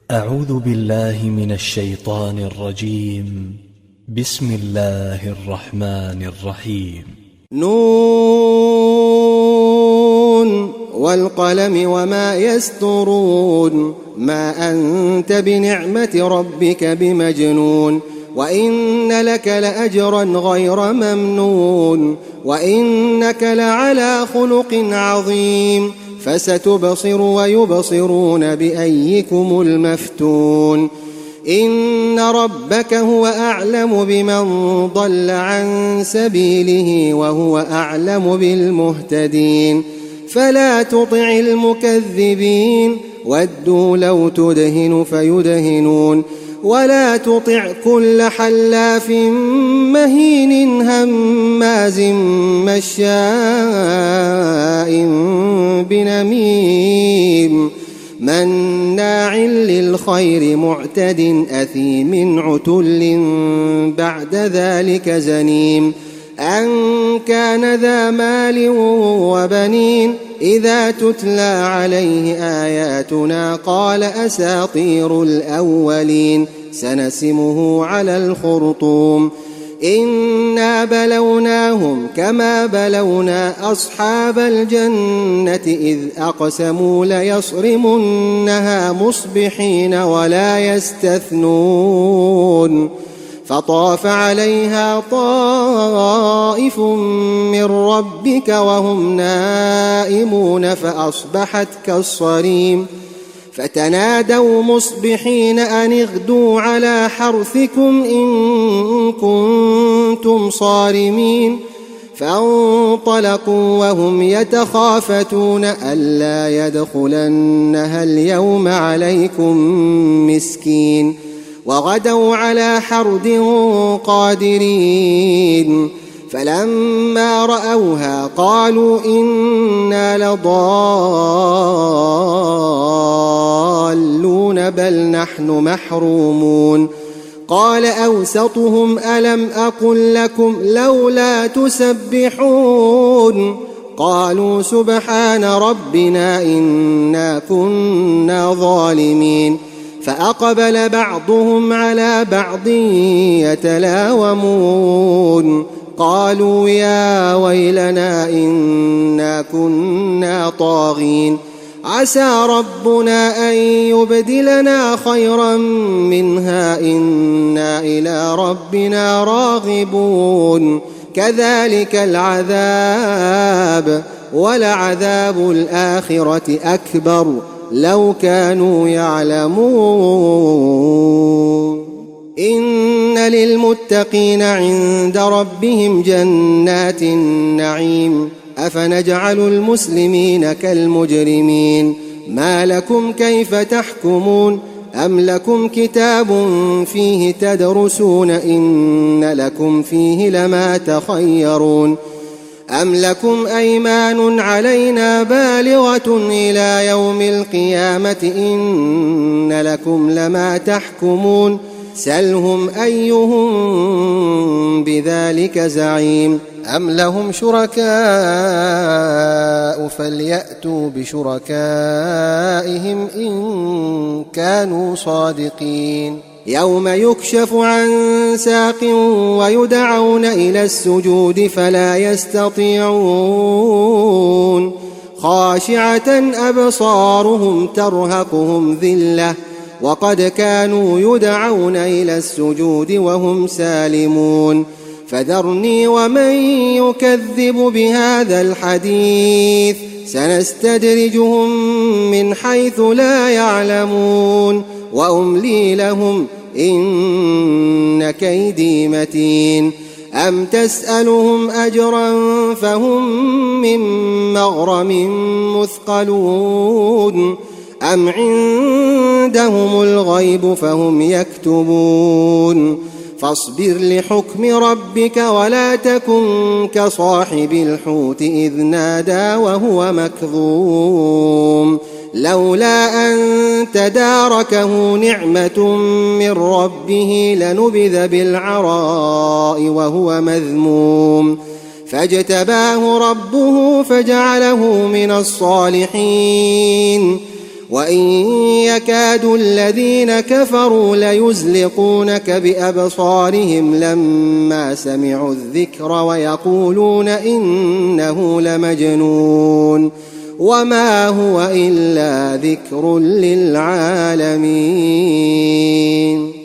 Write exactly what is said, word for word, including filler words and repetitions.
أعوذ بالله من الشيطان الرجيم. بسم الله الرحمن الرحيم. نون والقلم وما يسطرون ما أنت بنعمة ربك بمجنون وإن لك لأجرا غير ممنون وإنك لعلى خلق عظيم فستبصر ويبصرون بأيكم المفتون إن ربك هو أعلم بمن ضل عن سبيله وهو أعلم بالمهتدين فلا تطع المكذبين ودوا لو تدهن فيدهنون ولا تطع كل حلاف مهين هماز مشاء بنميم مناع للخير معتد أثيم عتل بعد ذلك زنيم أن كان ذا مال وبنين إذا تتلى عليه آياتنا قال أساطير الأولين سنسمه على الخرطوم إنا بلوناهم كما بلونا أصحاب الجنة إذ أقسموا ليصرمنها مصبحين ولا يستثنون فطاف عليها طائف من ربك وهم نائمون فأصبحت كالصريم فتنادوا مصبحين أن اغدوا على حرثكم إن كنتم صارمين فانطلقوا وهم يتخافتون ألا يدخلنها اليوم عليكم مسكين وغدوا على حرد قادرين فلما رأوها قالوا إنا لضالون بل نحن محرومون قال أوسطهم ألم أقل لكم لولا تسبحون قالوا سبحان ربنا إنا كنا ظالمين فأقبل بعضهم على بعض يتلاومون قالوا يا ويلنا إنا كنا طاغين عسى ربنا أن يبدلنا خيرا منها إنا إلى ربنا راغبون كذلك العذاب ولعذاب الآخرة أكبر لو كانوا يعلمون إن للمتقين عند ربهم جنات النعيم أفنجعل المسلمين كالمجرمين ما لكم كيف تحكمون أم لكم كتاب فيه تدرسون إن لكم فيه لما تخيرون أم لكم أيمان علينا بالغة إلى يوم القيامة إن لكم لما تحكمون سلهم أيهم بذلك زعيم أم لهم شركاء فليأتوا بشركائهم إن كانوا صادقين يوم يكشف عن ساق ويدعون إلى السجود فلا يستطيعون خاشعة أبصارهم ترهقهم ذلة وقد كانوا يدعون إلى السجود وهم سالمون فذرني ومن يكذب بهذا الحديث سنستدرجهم من حيث لا يعلمون وأملي لهم إن كيدي متين أم تسألهم أجرا فهم من مغرم مثقلون أم عندهم الغيب فهم يكتبون فاصبر لحكم ربك ولا تكن كصاحب الحوت إذ نادى وهو مكظوم لولا أن تداركه نعمة من ربه لنبذ بالعراء وهو مذموم فاجتباه ربه فجعله من الصالحين وإن يكاد الذين كفروا ليزلقونك بأبصارهم لما سمعوا الذكر ويقولون إنه لمجنون وما هو إلا ذكر للعالمين.